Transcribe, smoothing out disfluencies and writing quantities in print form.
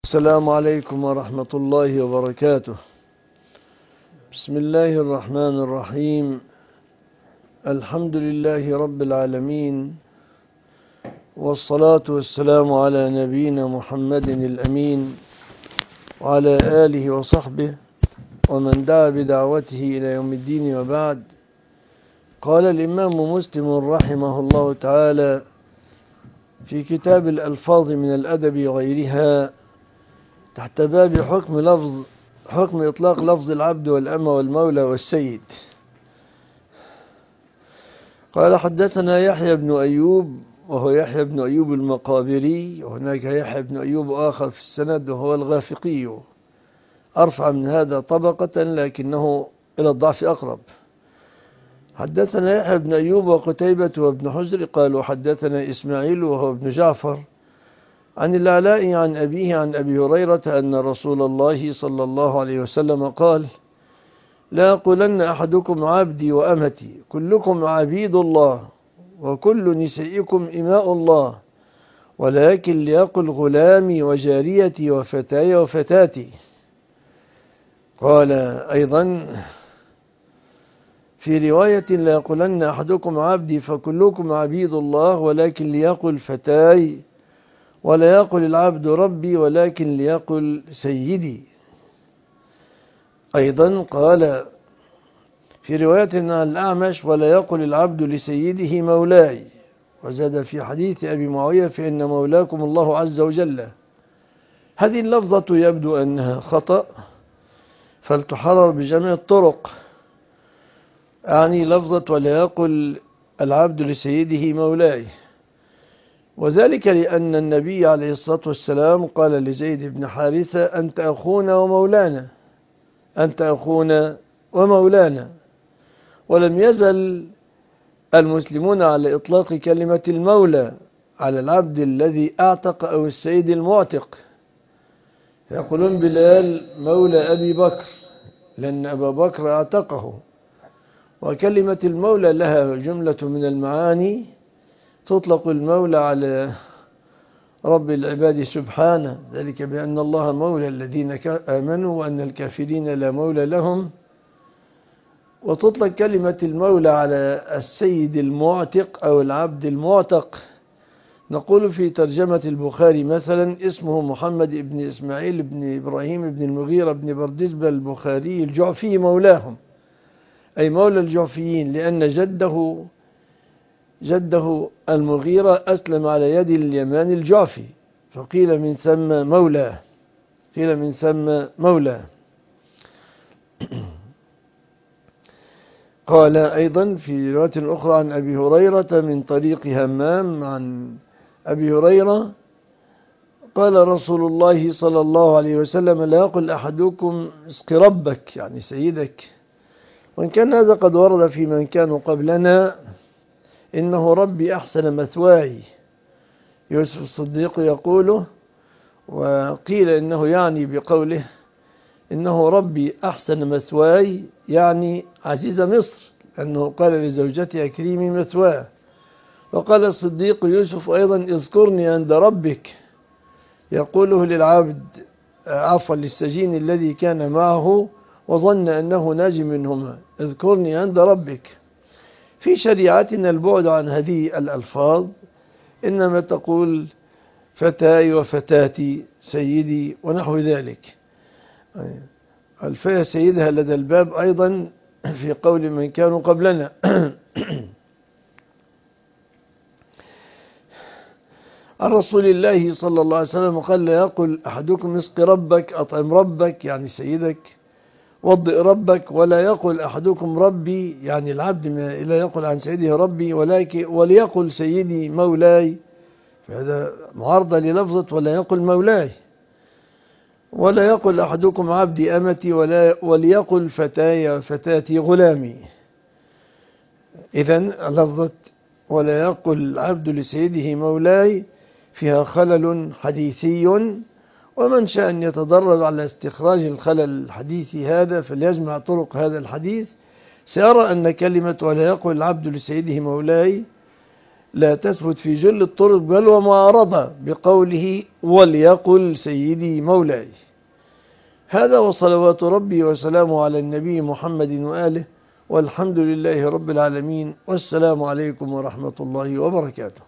السلام عليكم ورحمة الله وبركاته. بسم الله الرحمن الرحيم. الحمد لله رب العالمين، والصلاة والسلام على نبينا محمد الأمين وعلى آله وصحبه ومن دعا بدعوته إلى يوم الدين، وبعد. قال الإمام مسلم رحمه الله تعالى في كتاب الألفاظ من الأدب وغيرها تحت باب حكم إطلاق لفظ العبد والأمة والمولى والسيد. قال: حدثنا يحيى بن أيوب، وهو يحيى بن أيوب المقابري، وهناك يحيى بن أيوب آخر في السند وهو الغافقي، أرفع من هذا طبقة لكنه إلى الضعف أقرب. حدثنا يحيى بن أيوب وقتيبة وابن حجر قالوا: حدثنا إسماعيل وهو ابن جعفر عن العلاء عن أبيه عن أبي هريرة أن رسول الله صلى الله عليه وسلم قال: لا يقولن أحدكم عبدي وأمتي، كلكم عبيد الله وكل نسائكم إماء الله، ولكن ليقل غلامي وجاريتي وفتاي وفتاتي. قال أيضا في رواية: لا يقولن أحدكم عبدي فكلكم عبيد الله، ولكن ليقل فتاي، ولا يقل العبد ربي ولكن ليقل سيدي. أيضا قال في رواية عن الأعمش: ولا يقل العبد لسيده مولاي. وزاد في حديث أبي معاوية: فإن مولاكم الله عز وجل. هذه اللفظة يبدو أنها خطأ، فلتحرر بجميع الطرق. يعني لفظة ولا يقل العبد لسيده مولاي، وذلك لأن النبي عليه الصلاة والسلام قال لزيد بن حارثة: أنت أخونا ومولانا، أنت أخونا ومولانا. ولم يزل المسلمون على إطلاق كلمة المولى على العبد الذي أعتق أو السيد المعتق. يقولون بلال مولى أبي بكر لأن أبا بكر أعتقه. وكلمة المولى لها جملة من المعاني، تطلق المولى على رب العباد سبحانه، ذلك بأن الله مولى الذين آمنوا وأن الكافرين لا مولى لهم. وتطلق كلمة المولى على السيد المعتق أو العبد المعتق. نقول في ترجمة البخاري مثلا: اسمه محمد بن إسماعيل بن إبراهيم بن المغيرة بن بردزبة البخاري الجعفي مولاهم، أي مولى الجعفيين، لأن جده المغيرة أسلم على يد اليمان الجعفي، فقيل من ثم مولاه، قيل من ثم مولاه. قال أيضا في رواية أخرى عن أبي هريرة من طريق همام عن أبي هريرة قال رسول الله صلى الله عليه وسلم: لا يقل أحدكم اسق ربك، يعني سيدك. وإن كان هذا قد ورد في من كانوا قبلنا: إنه ربي أحسن مثواي. يوسف الصديق يقوله، وقيل إنه يعني بقوله إنه ربي أحسن مثواي يعني عزيز مصر، لأنه قال لزوجته: أكريمي مثواه. وقال الصديق يوسف أيضا: اذكرني عند ربك، يقوله للعبد عفوا للسجين الذي كان معه وظن أنه ناج منهما: اذكرني عند ربك. في شريعتنا البعد عن هذه الألفاظ، إنما تقول فتاي وفتاتي، سيدي ونحو ذلك. الفاء سيدها لدى الباب أيضا في قول من كانوا قبلنا. عن رسول الله صلى الله عليه وسلم قال: لا يقل أحدكم اسق ربك، أطعم ربك يعني سيدك، وضئ ربك. ولا يقل أحدكم ربي، يعني العبد لا يقل عن سيده ربي، وليقل سيدي مولاي، فهذا معارضة للفظة ولا يقل مولاي. ولا يقل أحدكم عبدي أمتي، وليقل فتاي فتاتي غلامي. إذن لفظة ولا يقل العبد لسيده مولاي فيها خلل حديثي، ومن شاء أن يتدرب على استخراج الخلل الحديثي هذا فليجمع طرق هذا الحديث، سيرى أن كلمة ولا يقل العبد لسيده مولاي لا تثبت في جل الطرق، بل ومعارضة بقوله وليقل سيدي مولاي. هذا وصلوات ربي وسلامه على النبي محمد وآله، والحمد لله رب العالمين، والسلام عليكم ورحمة الله وبركاته.